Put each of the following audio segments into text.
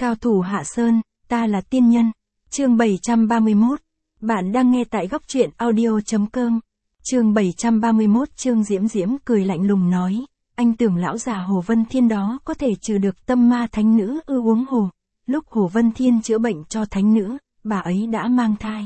Cao thủ Hạ Sơn, ta là tiên nhân. Chương 731. Bạn đang nghe tại góc truyện audio.com. Chương 731. Trương Diễm Diễm cười lạnh lùng nói, anh tưởng lão già Hồ Vân Thiên đó có thể trừ được tâm ma thánh nữ ư? Uống hồ. Lúc Hồ Vân Thiên chữa bệnh cho thánh nữ, bà ấy đã mang thai.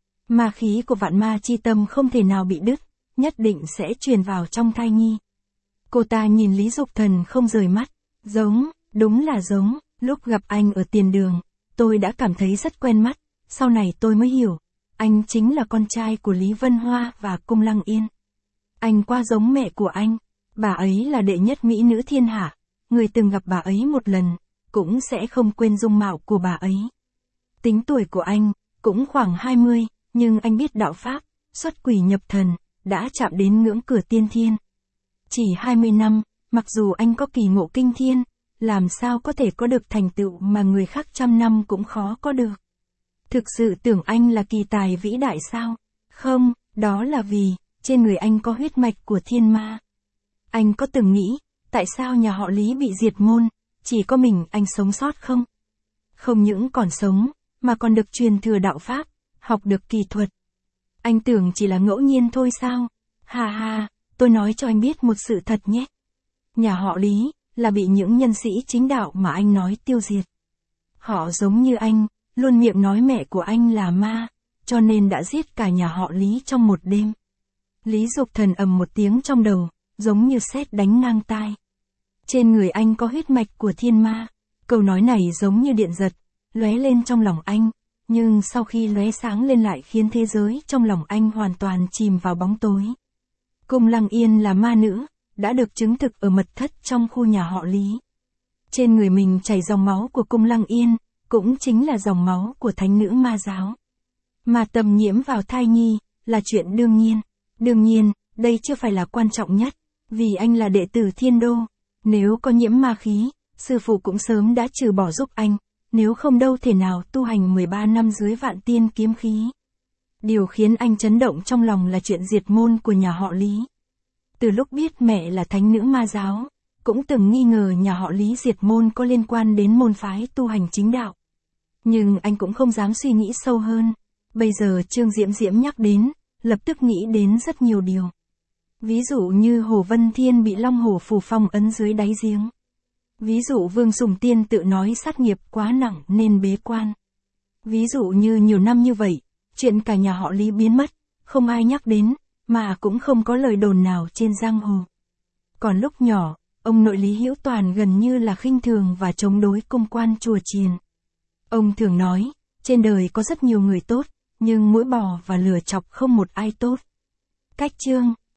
Ma khí của vạn ma chi tâm không thể nào bị đứt, nhất định sẽ truyền vào trong thai nhi. Cô ta nhìn Lý Dục Thần không rời mắt. Giống, đúng là giống, lúc gặp anh ở tiền đường, tôi đã cảm thấy rất quen mắt, sau này tôi mới hiểu, anh chính là con trai của Lý Vân Hoa và Cung Lăng Yên. Anh quá giống mẹ của anh, bà ấy là đệ nhất mỹ nữ thiên hạ, người từng gặp bà ấy một lần, cũng sẽ không quên dung mạo của bà ấy. Tính tuổi của anh, cũng khoảng 20, nhưng anh biết đạo pháp, xuất quỷ nhập thần, đã chạm đến ngưỡng cửa tiên thiên. Chỉ 20 năm, mặc dù anh có kỳ ngộ kinh thiên, làm sao có thể có được thành tựu mà người khác trăm năm cũng khó có được. Thực sự tưởng anh là kỳ tài vĩ đại sao? Không, đó là vì, trên người anh có huyết mạch của thiên ma. Anh có từng nghĩ, tại sao nhà họ Lý bị diệt môn, chỉ có mình anh sống sót không? Không những còn sống, mà còn được truyền thừa đạo pháp, học được kỳ thuật. Anh tưởng chỉ là ngẫu nhiên thôi sao? Ha ha, tôi nói cho anh biết một sự thật nhé. Nhà họ Lý, là bị những nhân sĩ chính đạo mà anh nói tiêu diệt. Họ giống như anh, luôn miệng nói mẹ của anh là ma, cho nên đã giết cả nhà họ Lý trong một đêm. Lý Dục Thần ầm một tiếng trong đầu, giống như sét đánh ngang tai. Trên người anh có huyết mạch của thiên ma. Câu nói này giống như điện giật, lóe lên trong lòng anh, nhưng sau khi lóe sáng lên lại khiến thế giới trong lòng anh hoàn toàn chìm vào bóng tối. Cung Lăng Yên là ma nữ, đã được chứng thực ở mật thất trong khu nhà họ Lý. Trên người mình chảy dòng máu của Cung Lăng Yên, cũng chính là dòng máu của thánh nữ ma giáo. Mà tầm nhiễm vào thai nhi, là chuyện đương nhiên. Đương nhiên, đây chưa phải là quan trọng nhất, vì anh là đệ tử Thiên Đô. Nếu có nhiễm ma khí, sư phụ cũng sớm đã trừ bỏ giúp anh, nếu không đâu thể nào tu hành 13 năm dưới vạn tiên kiếm khí. Điều khiến anh chấn động trong lòng là chuyện diệt môn của nhà họ Lý. Từ lúc biết mẹ là thánh nữ ma giáo, cũng từng nghi ngờ nhà họ Lý diệt môn có liên quan đến môn phái tu hành chính đạo. Nhưng anh cũng không dám suy nghĩ sâu hơn. Bây giờ Trương Diễm Diễm nhắc đến, lập tức nghĩ đến rất nhiều điều. Ví dụ như Hồ Vân Thiên bị Long Hổ Phù phong ấn dưới đáy giếng. Ví dụ Vương Sùng Tiên tự nói sát nghiệp quá nặng nên bế quan. Ví dụ như nhiều năm như vậy, chuyện cả nhà họ Lý biến mất, không ai nhắc đến, mà cũng không có lời đồn nào trên giang hồ. Còn lúc nhỏ, ông nội Lý Hữu Toàn gần như là khinh thường và chống đối cung quan chùa chiền. Ông thường nói, trên đời có rất nhiều người tốt, nhưng muỗi bò và lừa chọc không một ai tốt. Cách chương